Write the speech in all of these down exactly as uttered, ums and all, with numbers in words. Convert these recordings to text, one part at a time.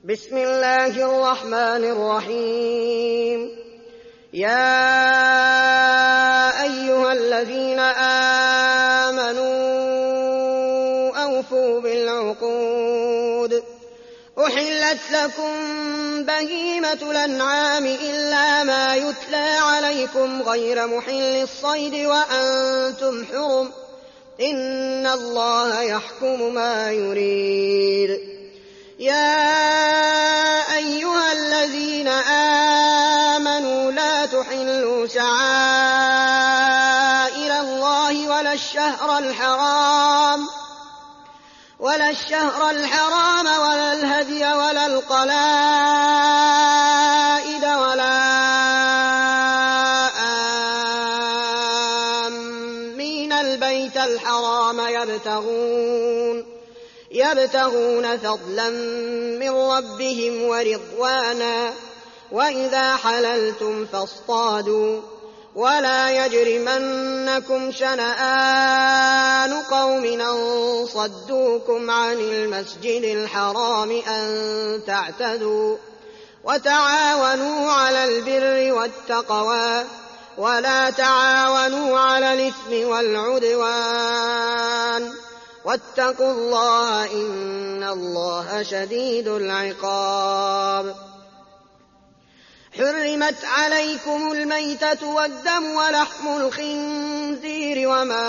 بسم الله الرحمن الرحيم. يا أيها الذين آمنوا أوفوا بالعقود. أحلت لكم بهيمة الأنعام إلا ما يتلى عليكم غير محل الصيد وأنتم حرم، إن الله يحكم ما يريد. يا أيها الذين آمنوا لا تحلوا شعائر الله ولا الشهر الحرام ولا الشهر الحرام ولا الهدي ولا القلائد ولا آمين البيت الحرام يبتغون يبتغون فضلا من ربهم ورضوانا، وإذا حللتم فاصطادوا، ولا يجرمنكم شنآن قوم أن صدوكم عن المسجد الحرام أن تعتدوا، وتعاونوا على البر والتقوى ولا تعاونوا على الإثم والعدوان، واتقوا الله إن الله شديد العقاب. حرمت عليكم الميتة والدم ولحم الخنزير وما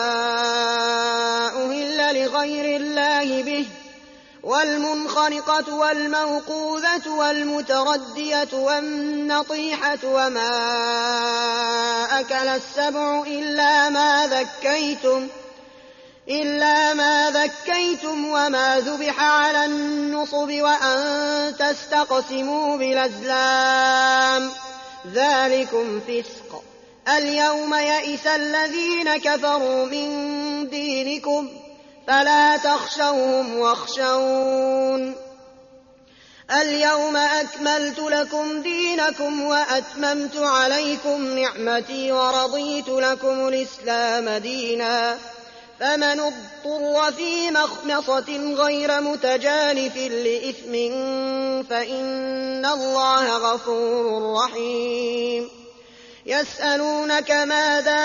أهل لغير الله به، والمنخنقة والموقوذة والمتردية والنطيحة وما أكل السبع إلا ما ذكيتم إلا ما ذكيتم وما ذبح على النصب وأن تستقسموا بالأزلام، ذلكم فسق. اليوم يئس الذين كفروا من دينكم فلا تخشوهم واخشون. اليوم أكملت لكم دينكم وأتممت عليكم نعمتي ورضيت لكم الإسلام دينا، فمن اضطر في مخمصة غير متجانف لإثم فإن الله غفور رحيم. يسألونك ماذا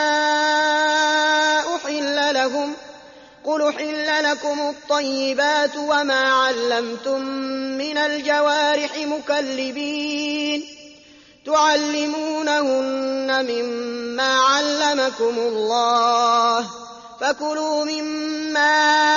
أحل لهم، قل أحل لكم الطيبات وما علمتم من الجوارح مكلبين تعلمونهن مما علمكم الله، فكلوا مما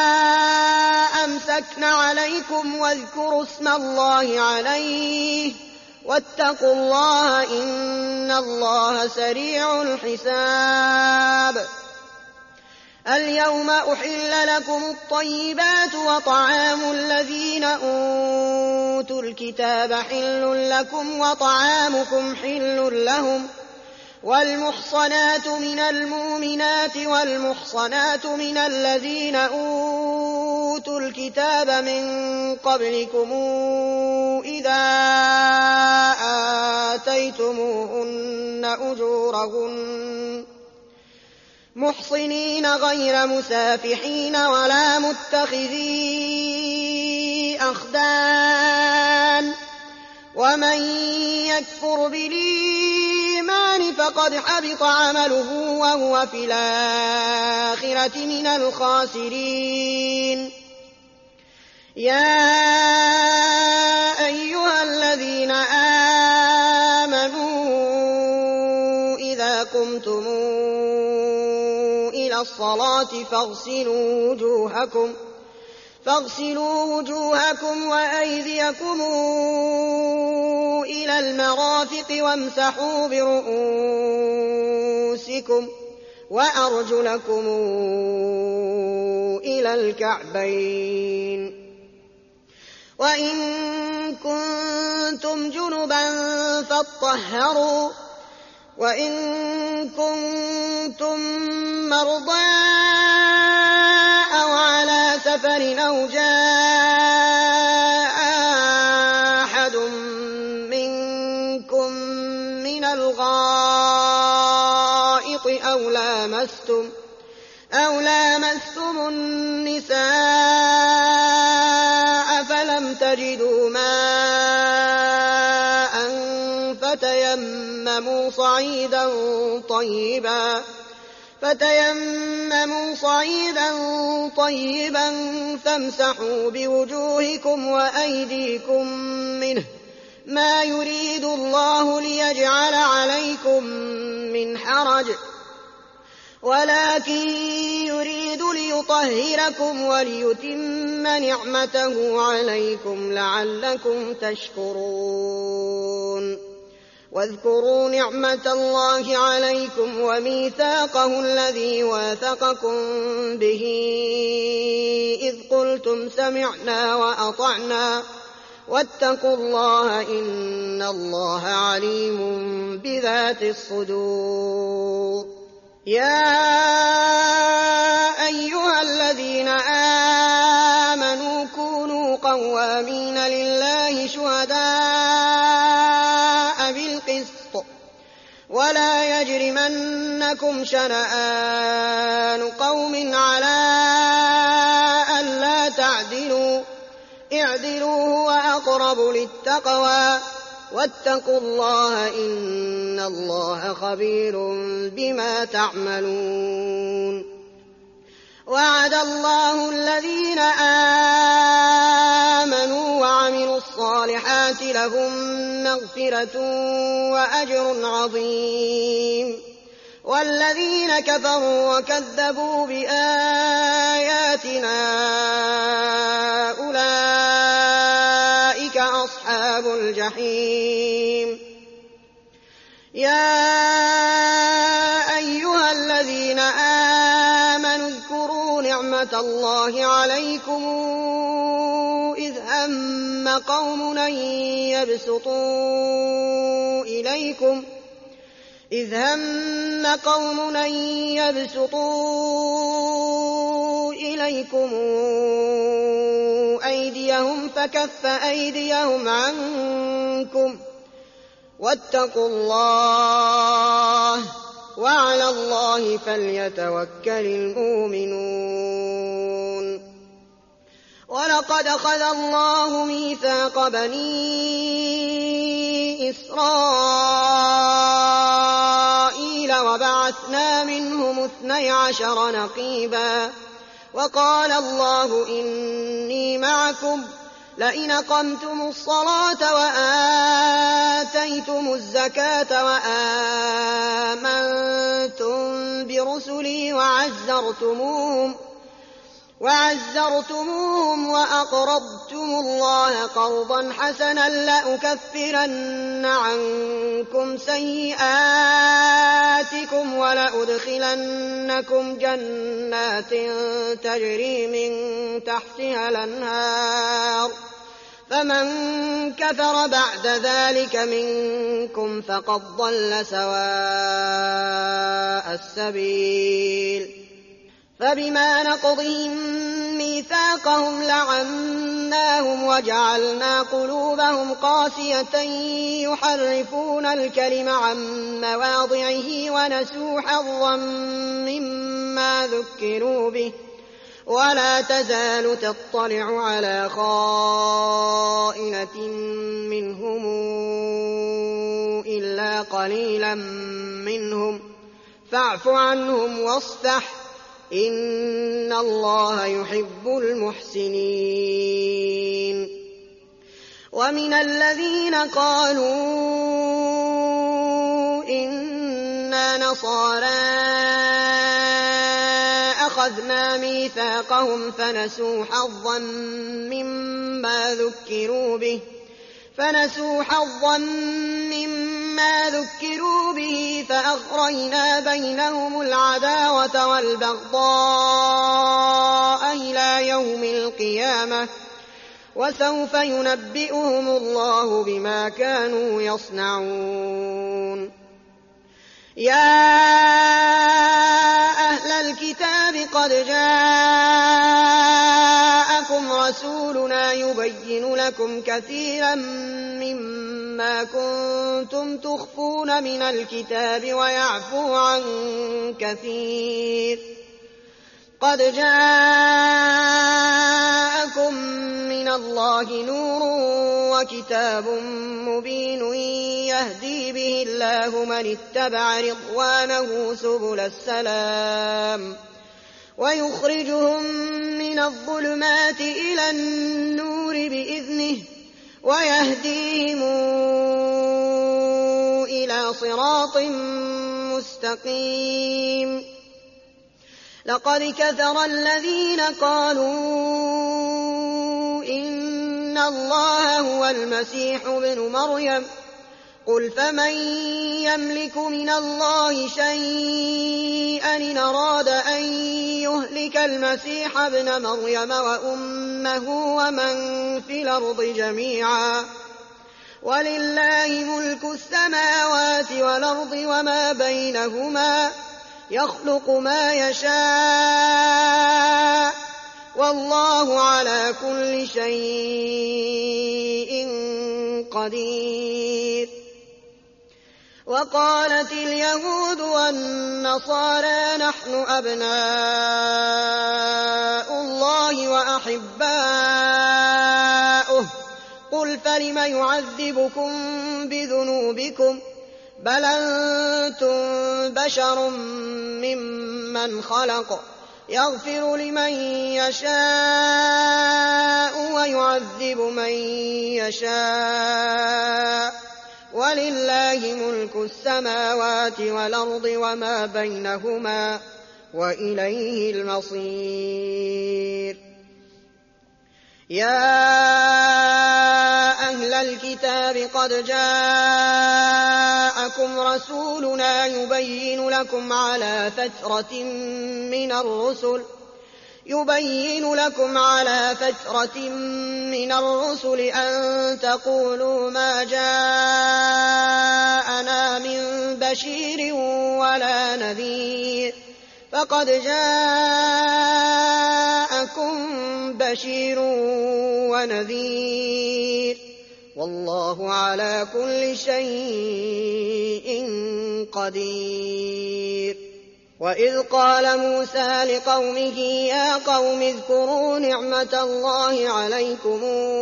أمسكن عليكم واذكروا اسم الله عليه، واتقوا الله إن الله سريع الحساب. اليوم أحل لكم الطيبات وطعام الذين أوتوا الكتاب حل لكم وطعامكم حل لهم، والمحصنات من المؤمنات والمحصنات من الذين أوتوا الكتاب من قبلكم إذا آتيتموهن أجورهن محصنين غير مسافحين ولا متخذي أخدان، ومن يكفر بالإيمان فقد حبط عمله وهو في الآخرة من الخاسرين. يا أيها الذين آمنوا إذا قمتم إلى الصلاة فاغسلوا وجوهكم فاغسلوا وجوهكم وأيديكم إلى المرافق وامسحوا برؤوسكم وأرجلكم إلى الكعبين، وإن كنتم جنبا فاطهروا، وإن كنتم مرضى أو على سفر أو جاء أحد منكم من الغائط أو لامستم أو لامستم النساء فلم تجدوا ماء فتيمموا صعيدا طيبا فتيمموا صعيدا طيبا فامسحوا بوجوهكم وأيديكم منه ما يريد الله ليجعل عليكم من حرج ولكن يريد ليطهركم وليتم نعمته عليكم لعلكم تشكرون واذكروا نعمة الله عليكم وميثاقه الذي واثقكم به إذ قلتم سمعنا وأطعنا واتقوا الله إن الله عليم بذات الصدور يا أيها الذين آمنوا كونوا قوامين لله شهداء بالقسط ولا يجرمنكم شنآن قوم على ألا تعدلوا اعدلوا هو أقرب للتقوى واتقوا الله إن الله خبير بما تعملون وعد الله الذين آمنوا وعملوا الصالحات لهم مغفرة وأجر عظيم والذين كفروا وكذبوا بآياتنا أولئك أصحاب الجحيم يا أيها الذين آمنوا اذكروا نعمة الله عليكم إذ هم قوم أن يبسطوا إليكم إذ هم قوم أن يبسطوا إليكم أيديهم فكف أيديهم عنكم واتقوا الله وعلى الله فليتوكل المؤمنون ولقد أخذ الله ميثاق بني إسرائيل وبعثنا منهم اثني عشر نقيبا وقال الله إني معكم لئن أقمتم الصلاة وآتيتم الزكاة وآمنتم برسلي وعزرتموهم وعزرتموهم وأقرضتم الله قرضا حسنا لأكفرن عنكم سيئاتكم ولأدخلنكم جنات تجري من تحتها الأنهار فمن كفر بعد ذلك منكم فقد ضل سواء السبيل فبما نقضهم ميثاقهم لعناهم وجعلنا قلوبهم قاسية يحرفون الكلم عن مواضعه ونسوا حظا مما ذكروا به ولا تزال تطلع على خائنة منهم إلا قليلا منهم فاعف عنهم واصفح إن الله يحب المحسنين ومن الذين قالوا إنا نصارى أخذنا ميثاقهم فنسوا حظا مما ذكروا به فنسوا حظا مما ذكروا به فأغرينا بينهم العداوة والبغضاء إلى يوم القيامة وسوف ينبئهم الله بما كانوا يصنعون يا أهل الكتاب قد جاءكم رسولنا يبين لكم كثيرا مما كنتم تخفون من الكتاب ويعفو عن كثير قد جاءكم من الله نور وكتاب مبين يهدي به الله من اتبع رضوانه سبل السلام ويخرجهم من الظلمات إلى النور بإذنه ويهديهم إلى صراط مستقيم. لقد كفر الذين قالوا إن الله هو المسيح ابن مريم قل فمن يملك من الله شيئا إن أراد أن يهلك المسيح ابن مريم وأمه ومن في الأرض جميعا ولله ملك السماوات والأرض وما بينهما يخلق ما يشاء والله على كل شيء قدير. وقالت اليهود والنصارى نحن أبناء الله وأحباؤه قل فلم يعذبكم بذنوبكم بل أنتم بشر ممن خلق يغفر لمن يشاء ويعذب من يشاء ولله ملك السماوات والأرض وما بينهما وإليه المصير. يا أهل الكتاب قد جاءكم رسولنا يبين لكم على فترة من الرسل يبين لكم على فترة من الرسل أن تقولوا ما جاءنا من بشير ولا نذير فقد جاءكم بشير ونذير والله على كل شيء قدير. وإذ قال موسى لقومه يا قوم اذكروا نعمة الله عليكم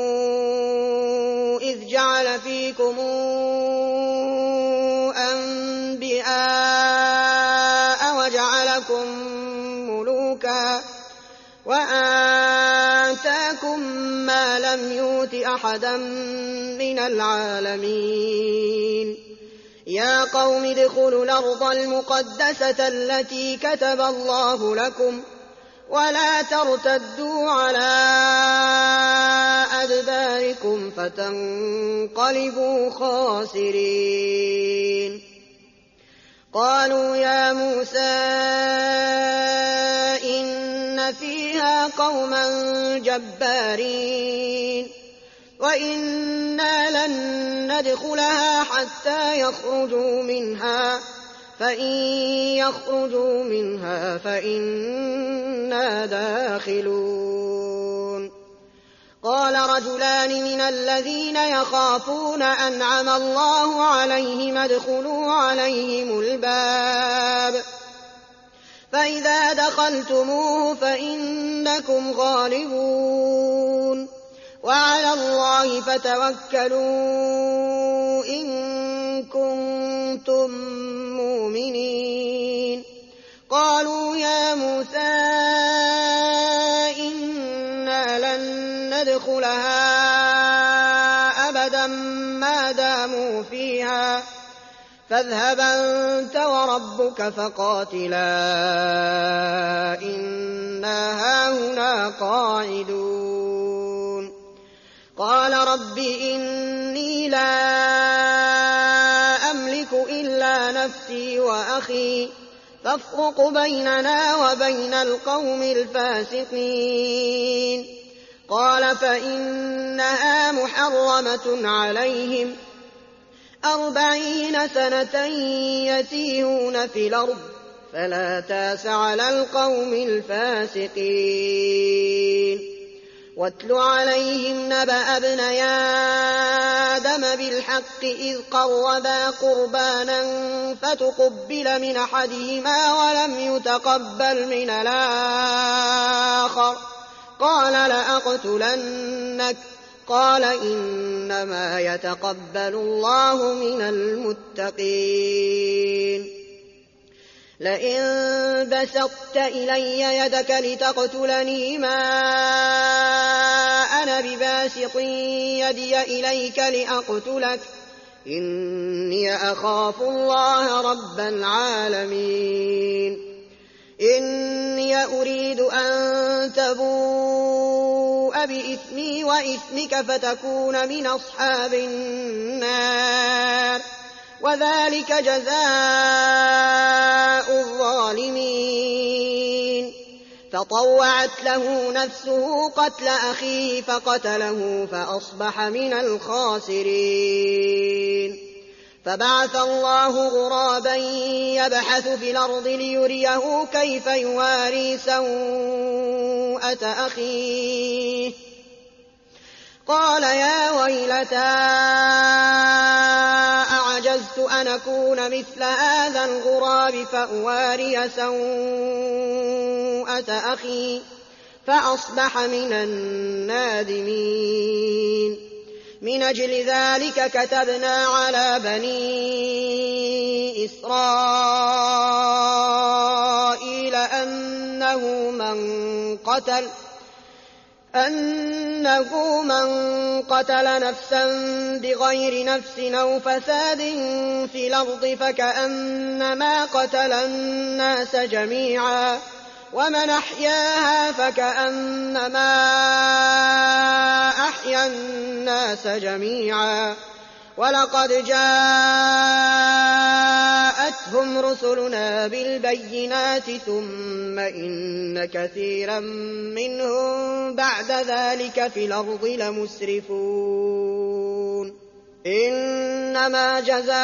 إذ جعل فيكم أنبياء وجعلكم ملوكا وآتاكم ما لم يؤت أحدا من العالمين. يا قوم ادخلوا الأرض المقدسة التي كتب الله لكم ولا ترتدوا على أدباركم فتنقلبوا خاسرين. قالوا يا موسى إن فيها قوما جبارين وإنا لن ندخلها حتى يخرجوا منها فإن يخرجوا منها فإنا داخلون. قال رجلان من الذين يخافون أنعم الله عليهم ادخلوا عليهم الباب فإذا دخلتموه فإنكم غالبون وعلى الله فتوكلوا إن كنتم مؤمنين. قالوا يا موسى إنا لن ندخلها أبدا ما داموا فيها فاذهب أنت وربك فقاتلا إنا هاهنا قاعدون. قال رب إني لا أملك إلا نفسي وأخي فافرق بيننا وبين القوم الفاسقين. قال فإنها محرمة عليهم أربعين سنة يتيهون في الأرض فلا تاس على القوم الفاسقين. واتل عليهم نبأ ابني آدم آمنا بالحق إذ قربا قربانا فتقبل من أحدهما ولم يتقبل من الآخر قال لأقتلنك قال إنما يتقبل الله من المتقين لئن بسطت إلي يدك لتقتلني ما أنا بباسط يدي إليك لأقتلك إني أخاف الله رب العالمين إني أريد أن تبوء بإثمي وإثمك فتكون من أصحاب النار وذلك جزاء الظالمين فطوعت له نفسه قتل أخيه فقتله فأصبح من الخاسرين فبعث الله غرابا يبحث في الأرض ليريه كيف يواري سوءة أخيه قال يا ويلتى أعجزت أن أكون مثل هذا الغراب فأواري سوءة أخي فأصبح من النادمين من أجل ذلك كتبنا على بني إسرائيل أنه من قتل أنه من قتل نفسا بغير نفس أو فساد في الأرض فكأنما قتل الناس جميعا ومن أحياها فكأنما أحيا الناس جميعا ولقد جاءتهم رسلنا بالبينات ثم إن كثيرا منهم بعد ذلك في الأرض لمسرفون إنما جزاء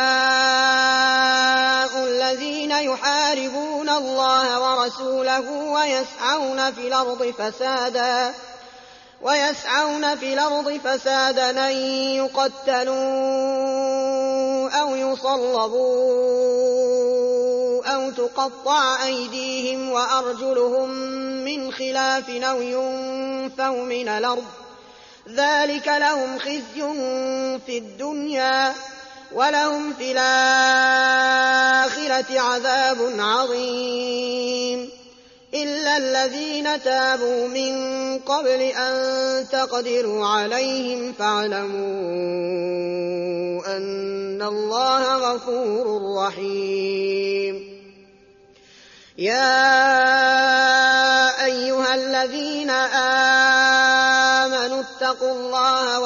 الذين يحاربون الله ورسوله ويسعون في الأرض فسادا ويسعون في الأرض فسادا أن يقتلوا أو يصلبوا أو تقطع أيديهم وأرجلهم من خلاف أو ينفوا من الأرض ذلك لهم خزي في الدنيا ولهم في الآخرة عذاب عظيم إلا الذين تابوا من قبل أن تقدروا عليهم فاعلموا أن الله غفور رحيم يا أيها الذين آمنوا اتقوا الله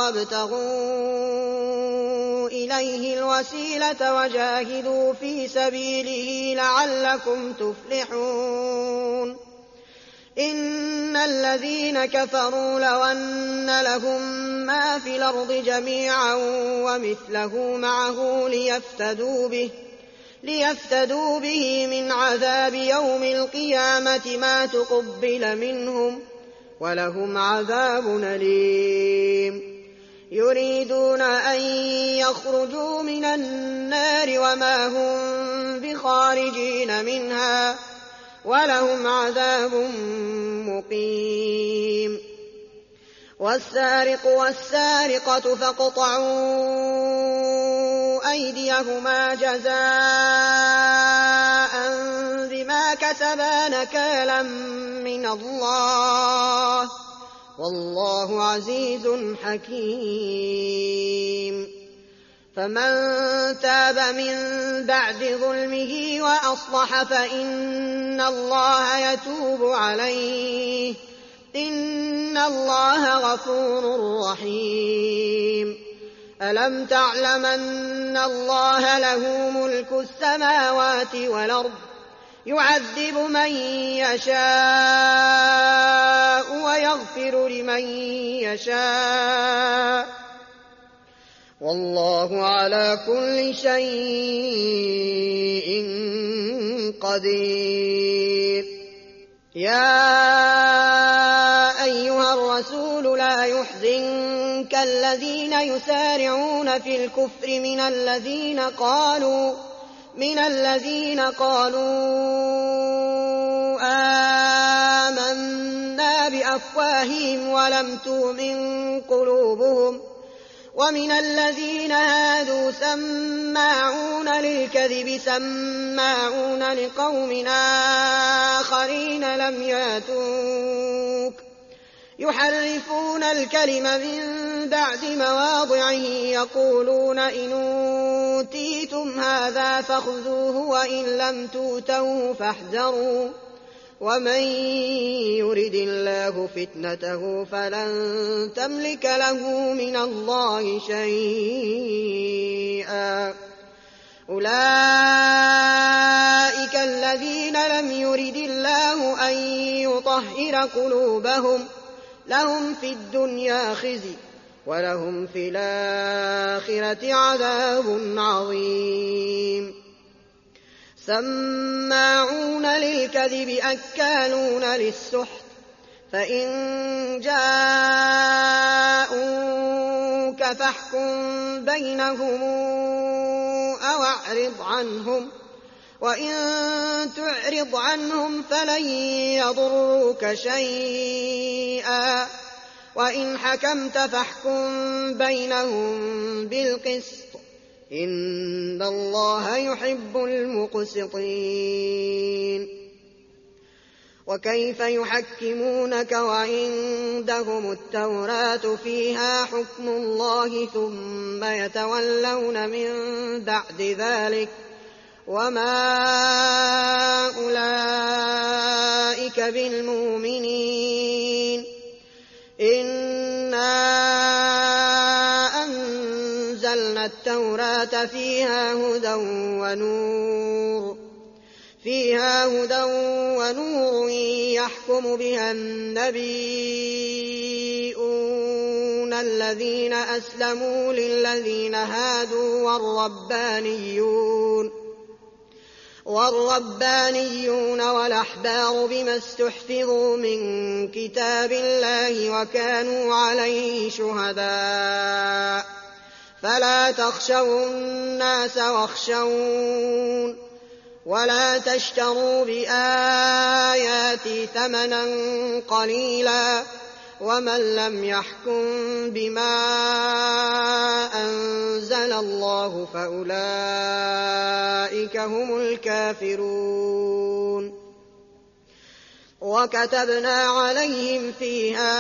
وابتغوا إليه الوسيلة وجاهدوا في سبيله لعلكم تفلحون إن الذين كفروا لو أن لهم ما في الأرض جميعا ومثله معه ليفتدوا به ليفتدوا به من عذاب يوم القيامة ما تقبل منهم ولهم عذاب أليم يريدون أن يخرجوا من النار وما هم بخارجين منها ولهم عذاب مقيم والسارق والسارقة فاقطعوا أيديهما جزاء بما كسبا نكالا من الله والله عزيز حكيم فمن تاب من بعد ظلمه وأصلح فإن الله يتوب عليه إن الله غفور رحيم ألم تعلم أن الله له ملك السماوات والأرض يعذب من يشاء ويغفر لمن يشاء والله على كل شيء قدير يا أيها الرسول لا يحزنك الذين يسارعون في الكفر من الذين قالوا من الذين قالوا آمنا بأفواههم ولم تؤمن قلوبهم ومن الذين هادوا سماعون للكذب سماعون لقوم آخرين لم يأتوك يحرفون الكلم من بعد مواضعه يقولون إن أوتيتم هذا فخذوه وإن لم تؤتوه فاحذروا ومن يرد الله فتنته فلن تملك له من الله شيئا أولئك الذين لم يرد الله أن يطهر قلوبهم لهم في الدنيا خزي ولهم في الآخرة عذاب عظيم سماعون للكذب أكالون للسحت فإن جاءوك فاحكم بينهم أو أعرض عنهم وإن تعرض عنهم فلن يضروك شيئا وإن حكمت فاحكم بينهم بالقسط إن الله يحب المقسطين وكيف يحكمونك وعندهم التوراة فيها حكم الله ثم يتولون من بعد ذلك وما أولئك بالمؤمنين إنا أنزلنا التوراة فيها هدى ونور فيها هدى ونور يحكم بها النبيون الذين أسلموا للذين هادوا والربانيون والربانيون والأحبار بما استحفظوا من كتاب الله وكانوا عليه شهداء فلا تخشوا الناس واخشون ولا تشتروا بآياتي ثمنا قليلا ومن لم يحكم بما أنزل الله فأولئك هم الكافرون وكتبنا عليهم فيها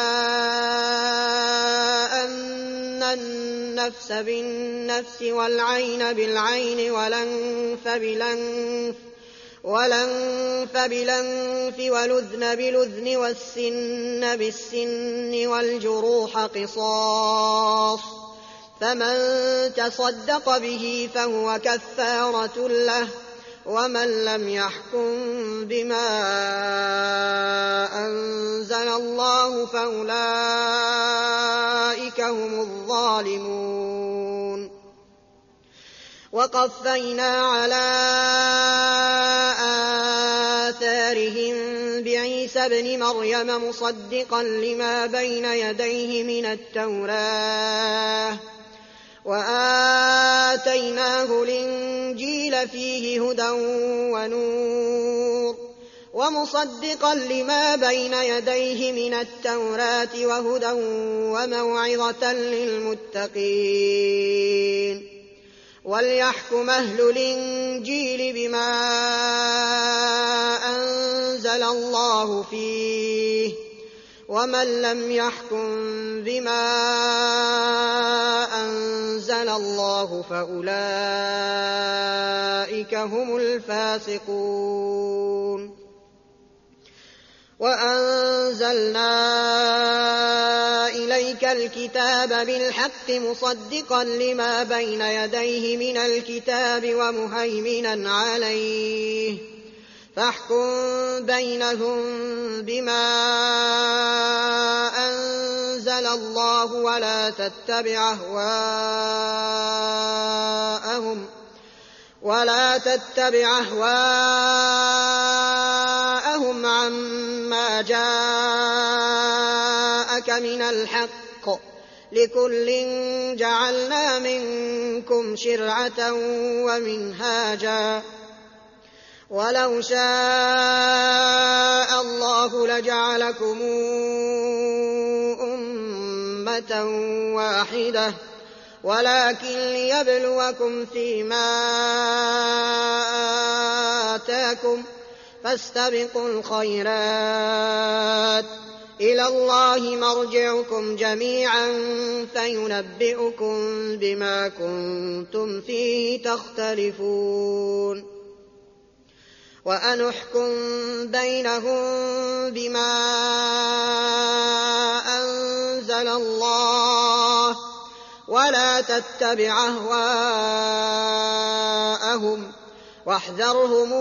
أن النفس بالنفس والعين بالعين والأنف بالأنف والأنف بالأنف والأذن بالأذن والسن بالسن والجروح قصاص فمن تصدق به فهو كفارة له ومن لم يحكم بما أنزل الله فأولئك هم الظالمون وقفينا على آثارهم بعيسى ابن مريم مصدقا لما بين يديه من التوراة وآتيناه الإنجيل فيه هدى ونور ومصدقا لما بين يديه من التوراة وهدى وموعظة للمتقين وليحكم أهل الإنجيل بما أنزل الله فيه ومن لم يحكم بما أنزل الله فأولئك هم الفاسقون وأنزلنا إليك الكتاب بالحق مصدقا لما بين يديه من الكتاب ومهيمنا عليه فاحكم بينهم بما أنزل الله ولا تتبع أهواءهم ولا تتبع أهواءهم عما جاءك من الحق لكل جعلنا منكم شرعة ومنهاجا ولو شاء الله لجعلكم أمة واحدة ولكن ليبلوكم فيما آتاكم فاستبقوا الخيرات إلى الله مرجعكم جميعا فينبئكم بما كنتم فيه تختلفون وأنحكم بينهم بما أنزل الله ولا تتبع أهواءهم واحذرهم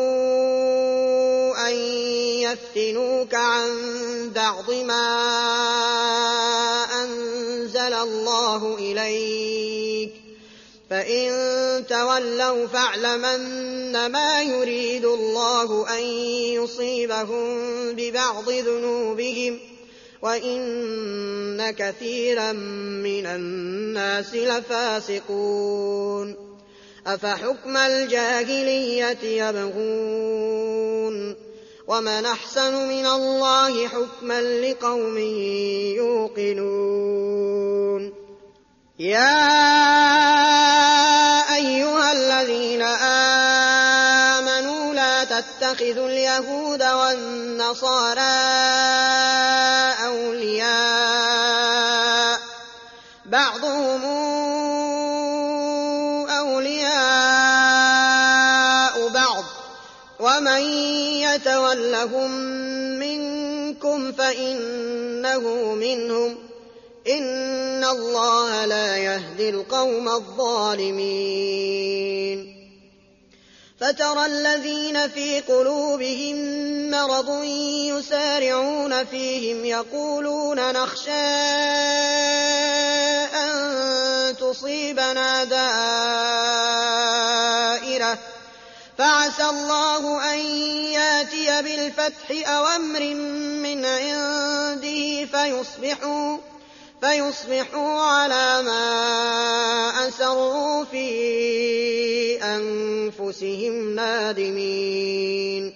أن يفتنوك عن بعض ما أنزل الله إليك فإن تولوا فاعلم أنما يريد الله أن يصيبهم ببعض ذنوبهم وإن كثيرا من الناس لفاسقون أفحكم الجاهلية يبغون ومن أحسن من الله حكما لقوم يوقنون يا أيها الذين آمنوا لا تتخذوا اليهود والنصارى أولياء بعضهم أولياء بعض ومن يتولهم منكم فإنه منهم إن الله لا يهدي القوم الظالمين فترى الذين في قلوبهم مرض يسارعون فيهم يقولون نخشى أن تصيبنا دائرة فعسى الله أن ياتي بالفتح أو أمر من عنده فيصبحوا فيصبحوا على ما أسروا في أنفسهم نادمين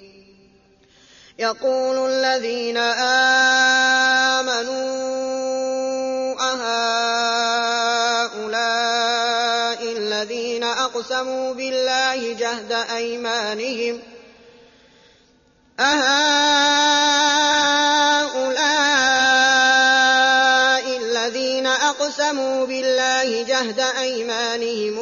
يقول الذين آمنوا أهؤلاء الذين أقسموا بالله جهد أيمانهم أهؤلاء الذين أقسموا بالله جهد أيمانهم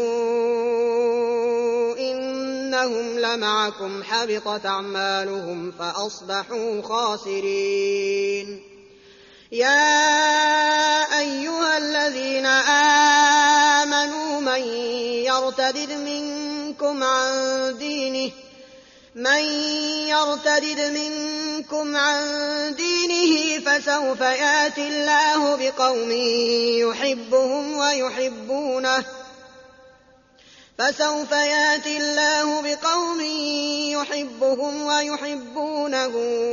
إنهم لمعكم حبطت أعمالهم فأصبحوا خاسرين يا أيها الذين آمنوا من يرتد منكم عن دينه من يرتد منكم عن دينه فسوف يأتي الله بقوم يحبهم ويحبونه فسوف يأتي الله بقوم يحبهم ويحبونه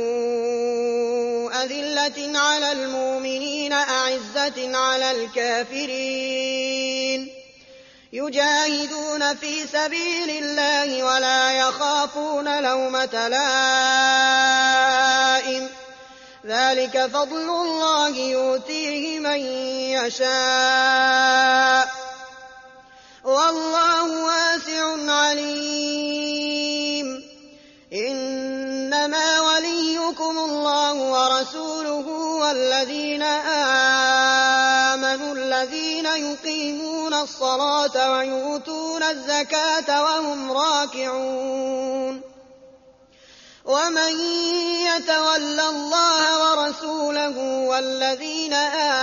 أذلة على المؤمنين أعزة على الكافرين يجاهدون في سبيل الله ولا يخافون لومة لائم ذلك فضل الله يؤتيه من يشاء والله واسع عليم إنما وليكم الله ورسوله والذين آمنوا الذين يقيمون الصلاة ويؤتون الزكاة وهم راكعون ومن يتول الله ورسوله والذين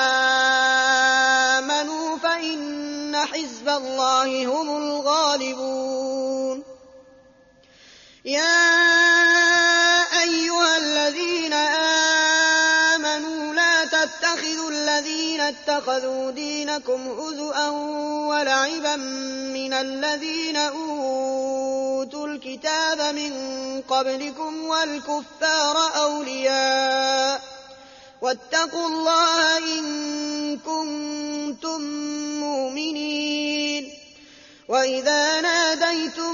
آمنوا فإن حزب الله هم الغالبون يا أيها الذين آمنوا لا تتخذوا الذين اتخذوا دينكم هزؤا ولعبا من الذين أوتوا الكتاب من قبلكم والكفار أولياء واتقوا الله إن كنتم مؤمنين. وإذا ناديتم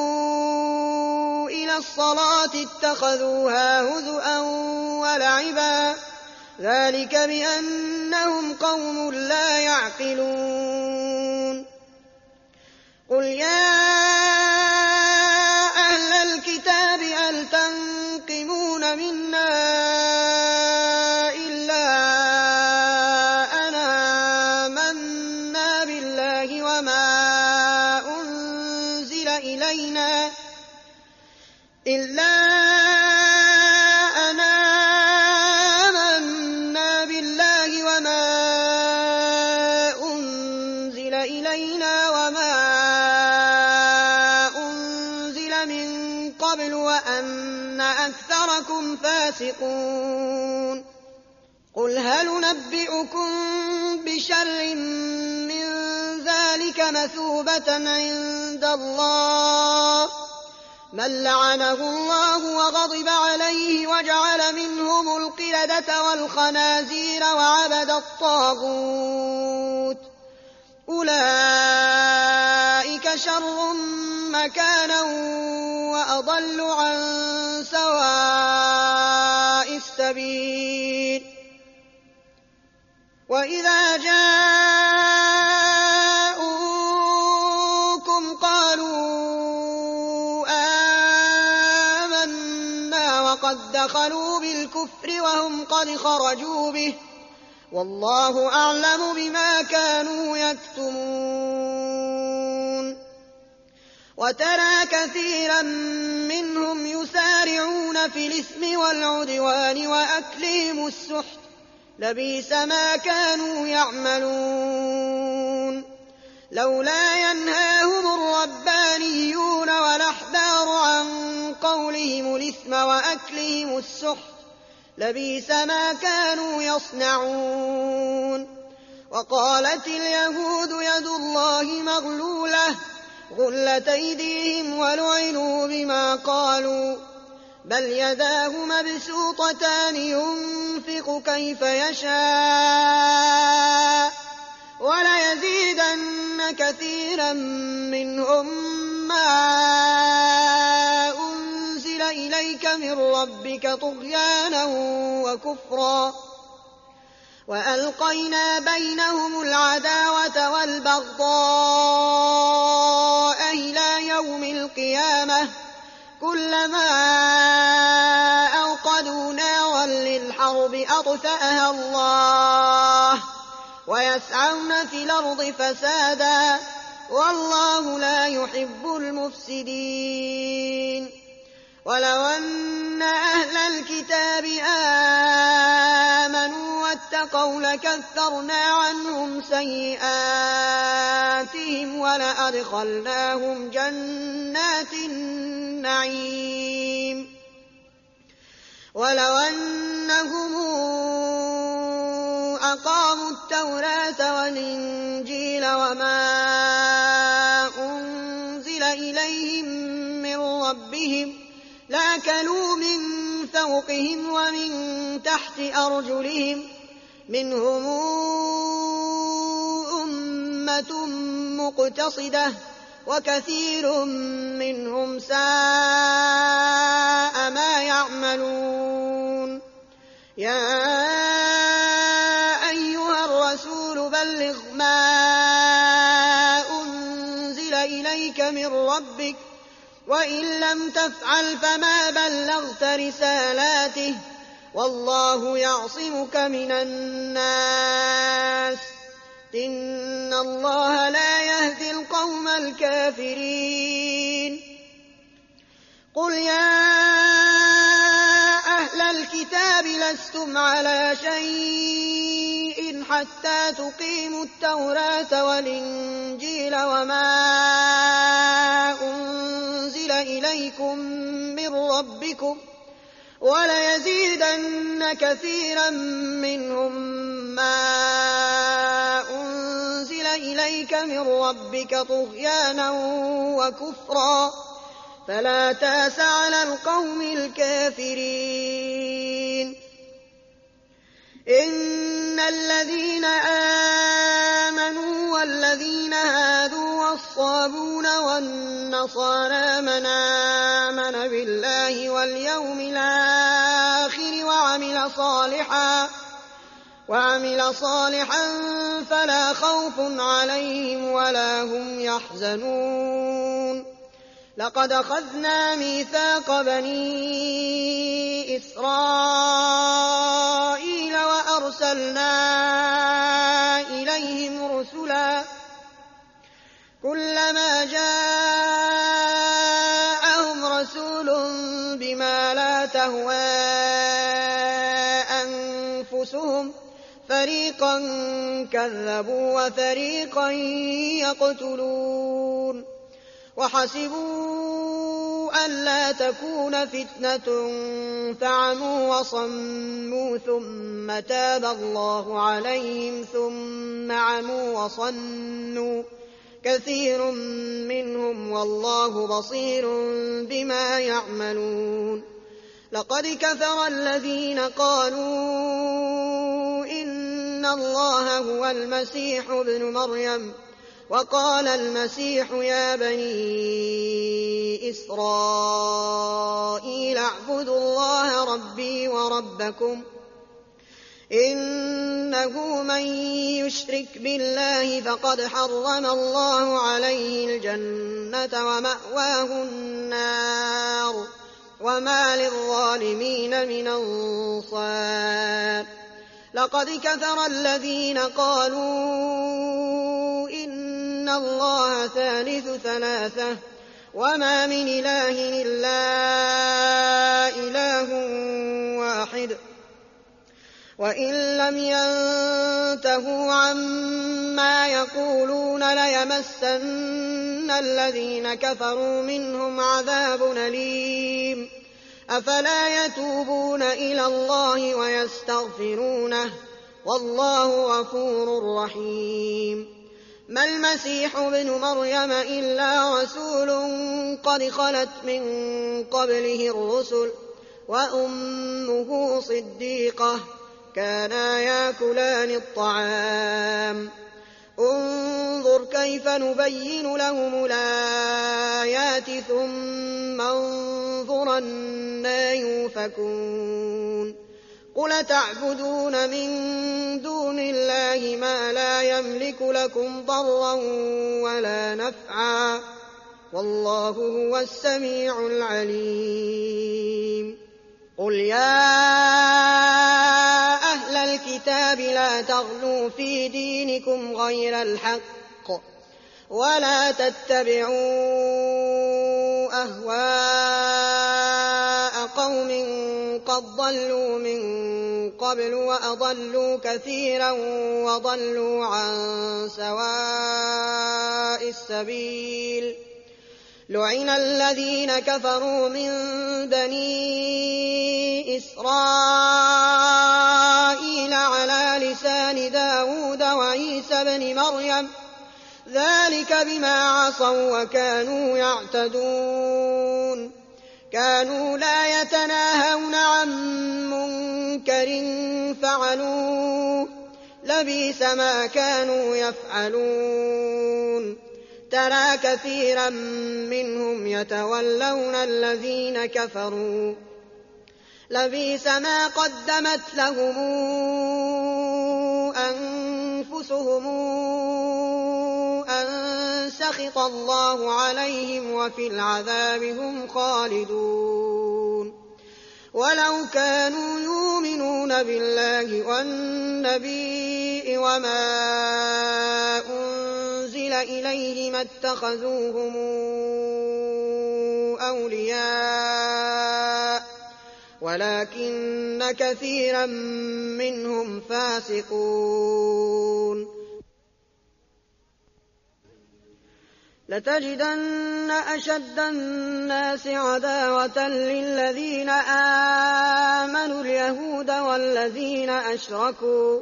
إلى الصلاة اتخذوها هزؤا ولعبا ذلك بأنهم قوم لا يعقلون. قل يا أهل الكتاب هل تنقمون منا إلا أن آمنا بالله وما أنزل إلينا إلا أن آمنا بالله وما أنزل إلينا وما أنزل من قبل وأن أكثركم فاسقون. قل هل ننبئكم بشر من ذلك مثوبة عند الله من لعنه الله وغضب عليه وجعل منهم القردة والخنازير وعبد الطاغوت أولئك شر مكانا وأضل عن سواء السبيل. وإذا جاءوكم قالوا آمنا وقد دخلوا بالكفر وهم قد خرجوا به والله أعلم بما كانوا يكتمون. وترى كثيرا منهم يسارعون في الإثم والعدوان وأكلهم السحت لبئس ما كانوا يعملون. لولا ينهاهم الربانيون والأحبار عن قولهم الإثم وأكلهم السحت لبئس ما كانوا يصنعون. وقالت اليهود يد الله مغلولة غلت أيديهم ولعنوا بما قالوا بل يداه مبسوطتان ينفق كيف يشاء وليزيدن كثيرا منهم ما أنزل إليك من ربك طغيانا وكفرا. وألقينا بينهم العداوة والبغضاء إلى يوم القيامة كلما أوقدوا نارا للحرب أطفأها الله ويسعون في الأرض فسادا والله لا يحب المفسدين. ولو أن أهل الكتاب آمنوا واتقوا لكفرنا عنهم سيئاتهم ولأدخلناهم جنات النعيم. ولو أنهم أقاموا التوراة والإنجيل وما أنزل إليهم من ربهم لأكلوا من فوقهم ومن تحت أرجلهم منهم أمة مقتصدة وكثير منهم ساء ما يعملون. يا أيها الرسول بلغ ما أنزل إليك من ربك وإن لم تفعل فما بلغت رسالاته والله يعصمك من الناس إن الله لا يهدي القوم الكافرين. قل يا أهل الكتاب لستم على شيء حتى تقيموا التوراة والإنجيل وما أنزل إليكم من ربكم وليزيدن كثيرا منهم ما أنزل إليك من ربك طغيانا وكفرا فلا تأس على القوم الكافرين. إن الذين آمنوا والذين هادوا والصابون والنصارى من آمن بالله واليوم الآخر وعمل صالحا وعمل صالحا فلا خوف عليهم ولا هم يحزنون لقد أخذنا ميثاق بني إسرائيل وأرسلنا إليهم رسلا كلما جاءهم رسول بما لا تهوى أنفسهم فريقا كذبوا وفريقا يقتلون وحسبوا ألا تكون فتنة فعموا وصموا ثم تاب الله عليهم ثم عموا وصنوا كثير منهم والله بصير بما يعملون لقد كفر الذين قالوا إن الله هو المسيح ابن مريم وقال المسيح يا بني إسرائيل اعبدوا الله ربي وربكم إنه من يشرك بالله فقد حرم الله عليه الجنة ومأواه النار وما للظالمين من أنصار لقد كفر الذين قالوا إن الله ثالث ثلاثة وما من إله إلا إله واحد وإن لم ينتهوا عما يقولون ليمسن الذين كفروا منهم عذاب أليم أفلا يتوبون إلى الله ويستغفرونه والله غفور رحيم ما المسيح ابن مريم إلا رسول قد خلت من قبله الرسل وأمه صديقة كانا ياكلان الطعام انظر كيف نبين لهم الآيات ثم انظر أنى يؤفكون قل تعبدون من دون الله ما لا يملك لكم ضرا ولا نفعا والله هو السميع العليم قل يا أهل الكتاب لا تغلوا في دينكم غير الحق ولا تتبعوا أهواء قوم قد ضلوا من قبل وأضلوا كثيرا وضلوا عن سواء السبيل لعن الذين كفروا من بني إسرائيل على لسان داود وعيسى بن مريم ذلك بما عصوا وكانوا يعتدون كانوا لا يتناهون عن منكر فعلوه لبئس ما كانوا يفعلون ترى كثيرا منهم يتولون الذين كفروا لبئس ما قدمت لهم أنفسهم أن سخط الله عليهم وفي العذاب هم خالدون ولو كانوا يؤمنون بالله والنبي وما أنزل إليه ما اتخذوهم أولياء ولكن كثيرا منهم فاسقون لتجدن أشد الناس عداوة للذين آمنوا اليهود والذين أشركوا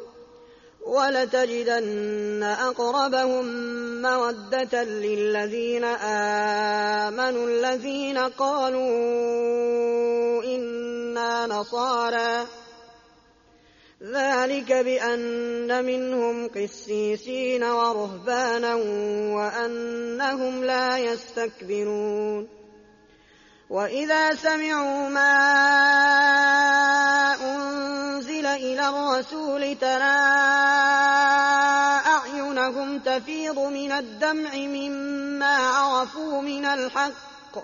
ولتجدن أقربهم مودة للذين آمنوا الذين قالوا إنا نصارى ذلك بأن منهم قسيسين ورهبانا وأنهم لا يستكبرون وإذا سمعوا ما أنزل إلى الرسول ترى أعينهم تفيض من الدمع مما عرفوا من الحق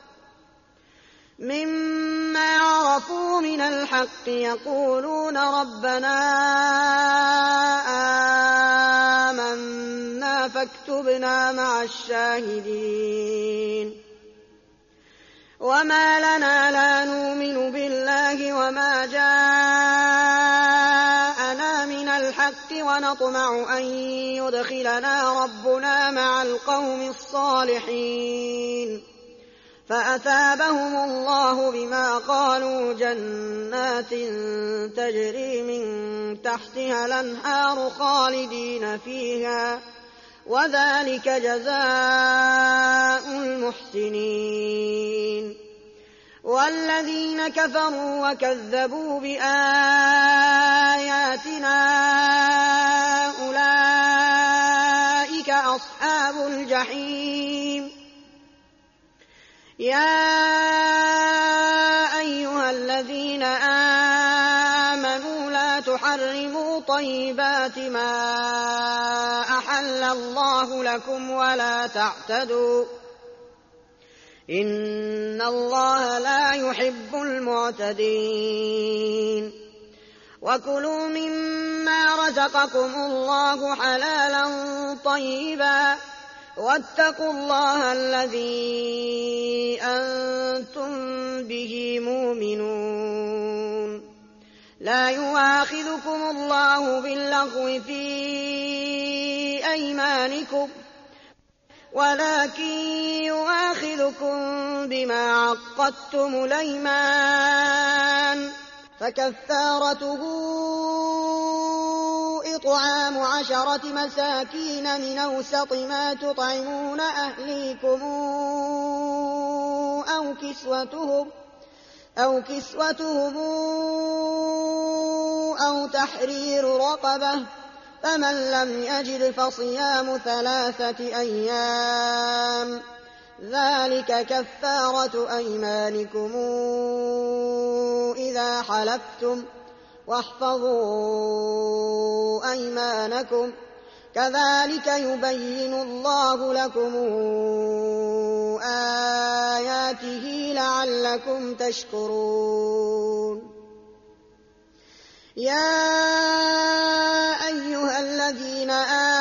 مما عرفوا من الحق يقولون ربنا آمنا فاكتبنا مع الشاهدين وما لنا لا نؤمن بالله وما جاءنا من الحق ونطمع أن يدخلنا ربنا مع القوم الصالحين فأثابهم الله بما قالوا جنات تجري من تحتها الأنهار خالدين فيها وذلك جزاء المحسنين والذين كفروا وكذبوا بآياتنا أولئك أصحاب الجحيم يا أيها الذين آمنوا لا تحرموا طيبات ما أحل الله لكم ولا تعتدوا إن الله لا يحب المعتدين وكلوا مما رزقكم الله حلالا طيبا واتقوا الله الذي أنتم به مؤمنون لا يؤاخذكم الله باللغو في أيمانكم ولكن يؤاخذكم بما عقدتم الأيمان فكفارته إطعام عشرة مساكين من أوسط ما تطعمون أهليكم أو كسوتهم أو كسوتهم أو تحرير رقبة فمن لم يجد فصيام ثلاثة أيام ذلك كفارة أيمانكم إذا حلفتم واحفظوا أيمانكم كذلك يبين الله لكم آياته لعلكم تشكرون يا أيها الذين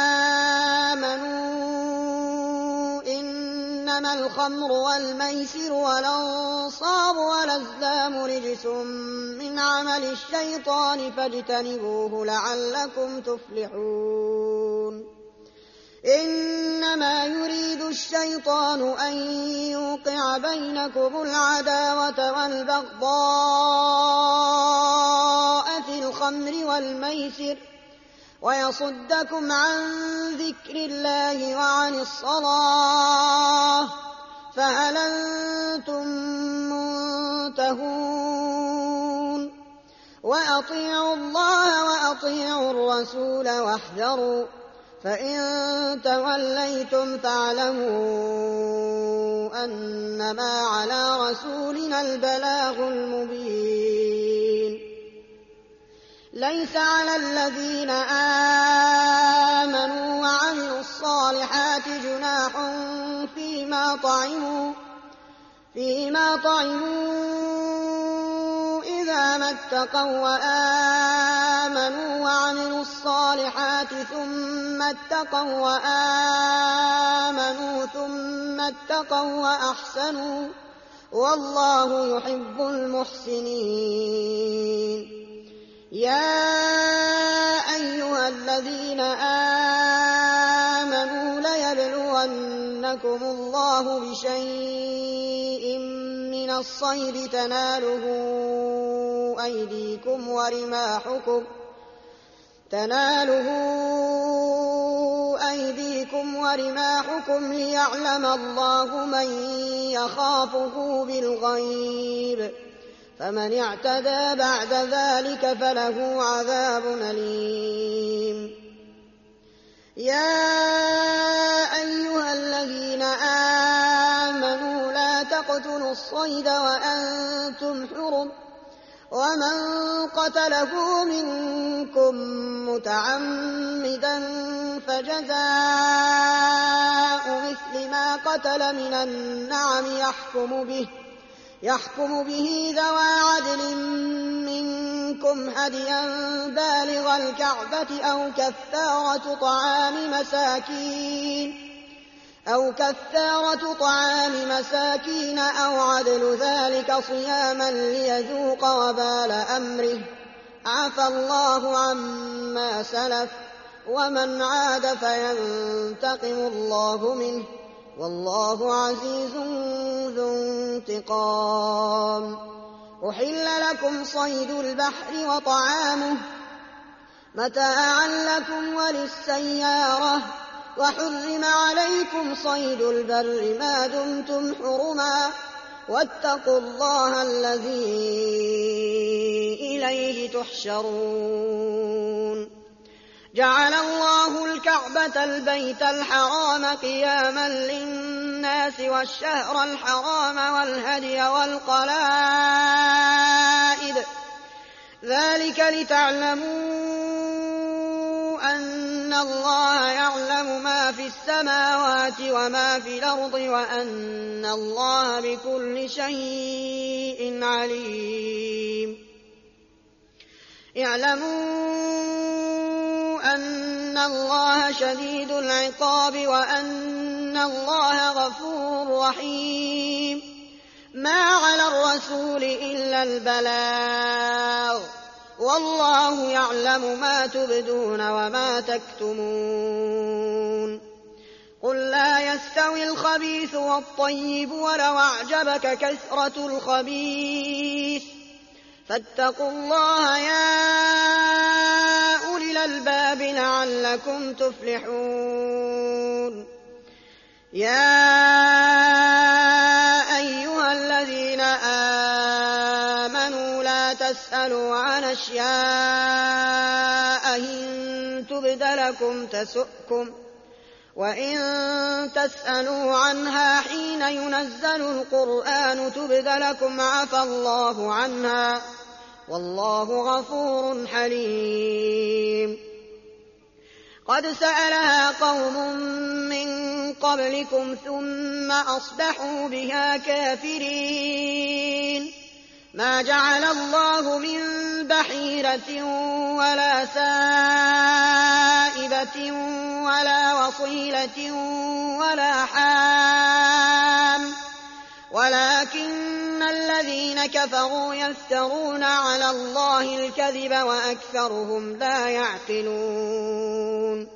آمنوا إنما الخمر والميسر والأنصاب والأزلام رجس من عمل الشيطان فاجتنبوه لعلكم تفلحون إنما يريد الشيطان أن يوقع بينكم العداوة والبغضاء في الخمر والميسر ويصدكم عن ذكر الله وعن الصلاة فهل أنتم منتهون وأطيعوا الله وأطيعوا الرسول واحذروا فإن توليتم فاعلموا أنما على رسولنا البلاغ المبين ليس على الذين آمنوا وعملوا الصالحات جناح فيما طعموا فيما طعموا إذا ما اتقوا وآمنوا وعملوا الصالحات ثم اتقوا وآمنوا ثم اتقوا وأحسنوا والله يحب المحسنين يا أيها الذين آمنوا ليبلونكم الله بشيء من الصيد تناله أيديكم ورماحكم تناله أيديكم ورماحكم ليعلم الله من يخافه بالغيب فمن اعتدى بعد ذلك فله عذاب أليم. يا أيها الذين آمنوا لا تقتلوا الصيد وأنتم حرم، ومن قتله منكم متعمدا فجزاء مثل ما قتل من النعم يحكم به يحكم به ذوى عدل منكم هديا بالغ الكعبة أو كفارة طعام مساكين أو كفارة طعام مساكين أو عدل ذلك صياما ليذوق وبال أمره. عفى الله عما سلف، ومن عاد فينتقم الله منه، والله عزيز ذو انتقام. أحل لكم صيد البحر وطعامه متاعا لكم وللسيارة، وحرم عليكم صيد البر ما دمتم حرما، واتقوا الله الذي إليه تحشرون. جعل الله الكعبة البيت الحرام قياما للناس والشهر الحرام والهدي والقلائد، ذلك لتعلموا أن الله يعلم ما في السماوات وما في الأرض، وأن الله بكل شيء عليم. اعلموا أن الله شديد العقاب، وأن الله غفور رحيم. ما على الرسول إلا البلاغ، والله يعلم ما تبدون وما تكتمون. قل لا يستوي الخبيث والطيب ولو أعجبك كثرة الخبيث، فاتقوا الله يا أولي الألباب لعلكم تفلحون. يا أيها الذين آمنوا لا تسألوا عن أشياء إن تبد لكم تسؤكم، وإن تسألوا عنها حين ينزل القرآن تبد لكم عفى الله عنها، والله غفور حليم. قد سألها قوم من قبلكم ثم أصبحوا بها كافرين. ما جعل الله من بحيرة ولا سائبة ولا وصيلة ولا حام، ولكن الذين كفروا يفترون على الله الكذب وأكثرهم لا يعقلون.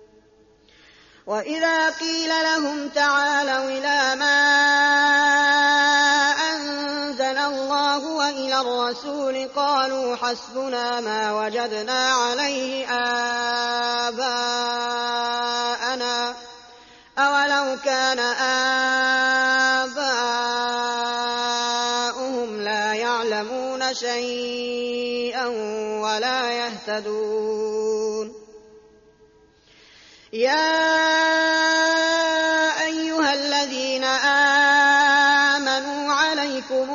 وإذا قيل لهم تعالوا إلى ما أنزل الله وإلى الرسول قالوا حسبنا ما وجدنا عليه آباءنا أولو كان آباؤهم لا يعلمون شيئا ولا يهتدون. يا أيها الذين آمنوا عليكم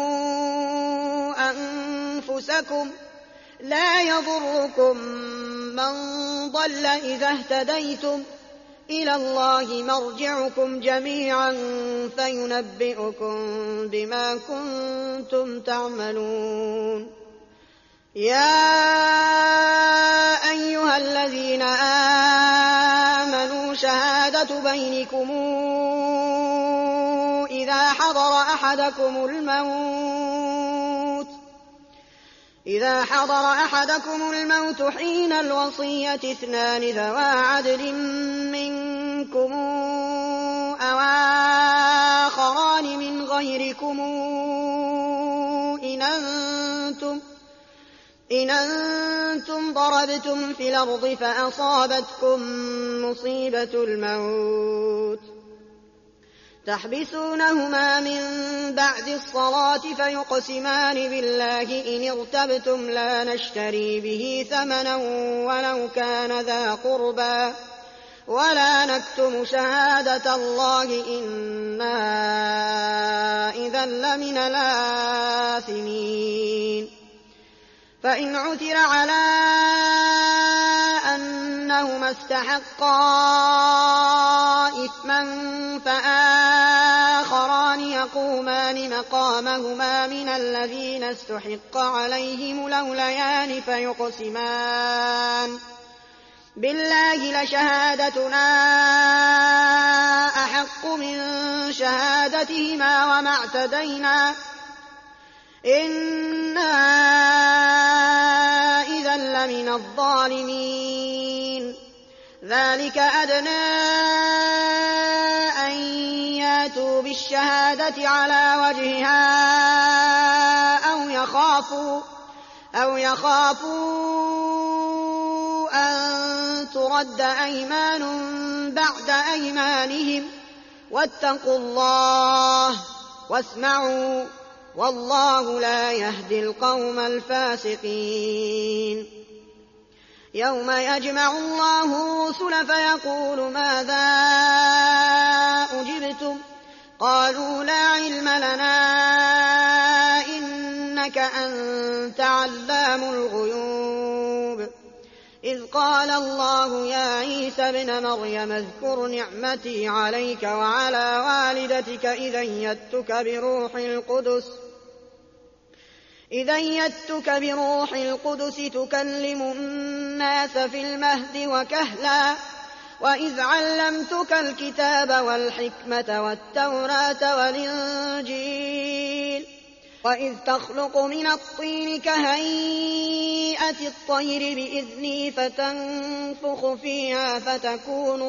أنفسكم لا يضركم من ضل إذا اهتديتم، إلى الله مرجعكم جميعا فينبئكم بما كنتم تعملون. يا أيها الذين آمنوا شهادة بينكم إذا حضر أحدكم الموت إذا حضر أحدكم الموت حين الوصية اثنان ذوى عدل منكم أو آخران من غيركم إن أنتم إن أنتم ضربتم في الأرض فأصابتكم مصيبة الموت تحبسونهما من بعد الصلاة فيقسمان بالله إن ارتبتم لا نشتري به ثمنا ولو كان ذا قربى ولا نكتم شهادة الله إنا إذا لمن الآثمين فإن عثر على أنهما استحقا إثما فآخران يقومان مقامهما من الذين استحق عليهم الأوليان فيقسمان بالله لشهادتنا أحق من شهادتهما وما اعتدينا إنا إذا لمن الظالمين ذلك أدنى أن ياتوا بالشهادة على وجهها أو يخافوا أو يخافوا أن ترد أيمان بعد أيمانهم واتقوا الله واسمعوا والله لا يهدي القوم الفاسقين يوم يجمع الله الرسل فيقول ماذا أجبتم قالوا لا علم لنا إنك أنت علام الغيوب إذ قال الله يا عيسى ابن مريم اذكر نعمتي عليك وعلى والدتك إذ أيدتك بروح القدس إذ أيدتك بروح القدس تكلم الناس في المهد وكهلا وإذ علمتك الكتاب والحكمة والتوراة والإنجيل وإذ تخلق من الطين كهيئة الطير بإذني فتنفخ فيها فتكون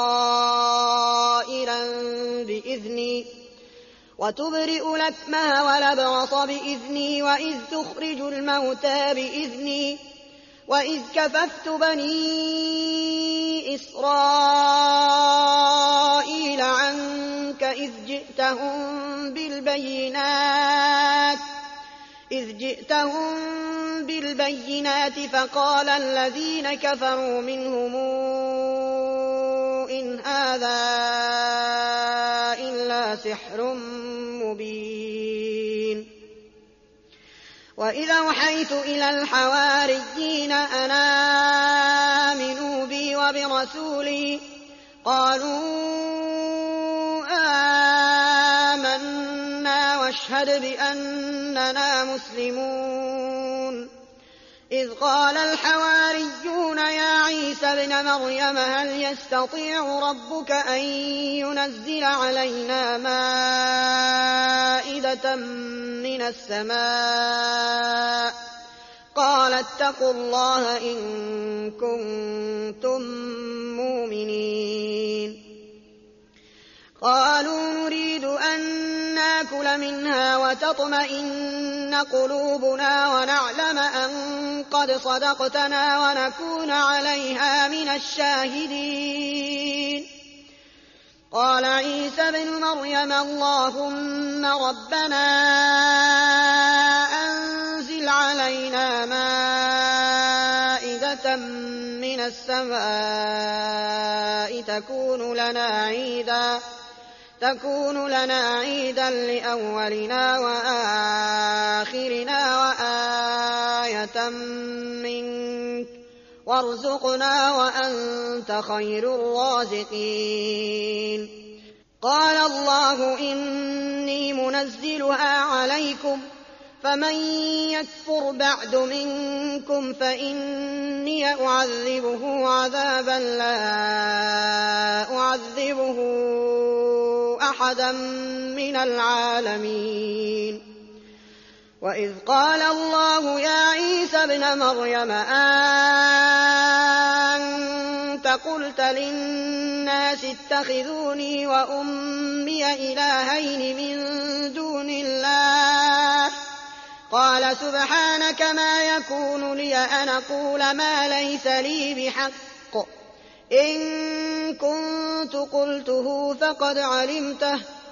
طائرا بإذني وتبرئ الأكمه والأبرص بإذني وإذ تخرج الموتى بإذني وإذ كففت بني إسرائيل عنك إذ جئتهم بالبينات إذ جئتهم بالبينات فقال الذين كفروا منهم إن هذا إلا سحر مبين وإذا أوحيت إلى الحواريين أن آمنوا بي وبرسولي قالوا آمنا واشهد بأننا مسلمون إذ قال الحواريون يا عيسى ابن مريم هل يستطيع ربك أن ينزل علينا مائدة من السماء قال اتقوا الله إن كنتم مؤمنين قالوا نريد أن ناكل منها وتطمئن قلوبنا ونعلم أن قد صدقتنا ونكون عليها من الشاهدين قال عيسى ابن مريم اللهم ربنا أنزل علينا مائدة من السماء تكون لنا عيدا تكون لنا عيدا لأولنا وآخرنا وآية منك وارزقنا وأنت خير الرازقين قال الله إني منزلها عليكم فمن يكفر بعد منكم فإني أعذبه عذابا لا أعذبه أحدا من العالمين وإذ قال الله يا عيسى ابن مريم أنت قلت للناس اتخذوني وأمي إلهين من دون الله قال سبحانك ما يكون لي أن أقول ما ليس لي بحق إن كنت قلته فقد علمته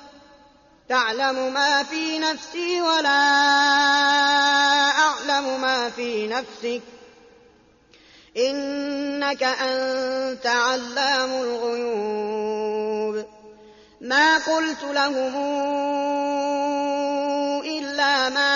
تعلم ما في نفسي ولا أعلم ما في نفسك إنك أنت علام الغيوب ما قلت لهم إلا ما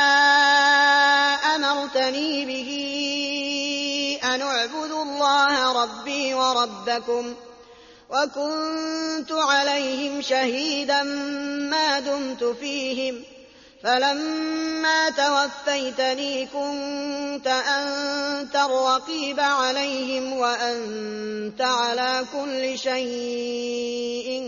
أمرتني به أن اعبدوا الله ربي وربكم وكنت عليهم شهيدا ما دمت فيهم فلما توفيتني كنت أنت الرقيب عليهم وأنت على كل شيء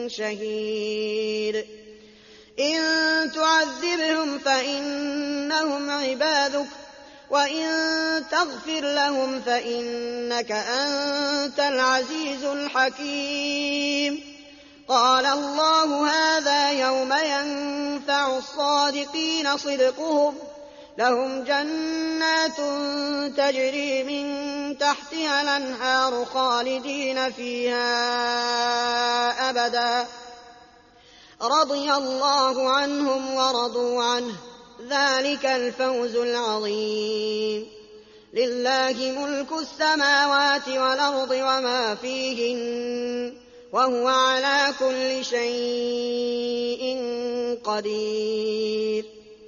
شهيد إن تعذبهم فإنهم عبادك وإن تغفر لهم فإنك أنت العزيز الحكيم قال الله هذا يوم ينفع الصادقين صدقهم لهم جنات تجري من تحتها الأنهار خالدين فيها أبدا رضي الله عنهم ورضوا عنه ذلك الفوز العظيم لله ملك السماوات والأرض وما فيهن وهو على كل شيء قدير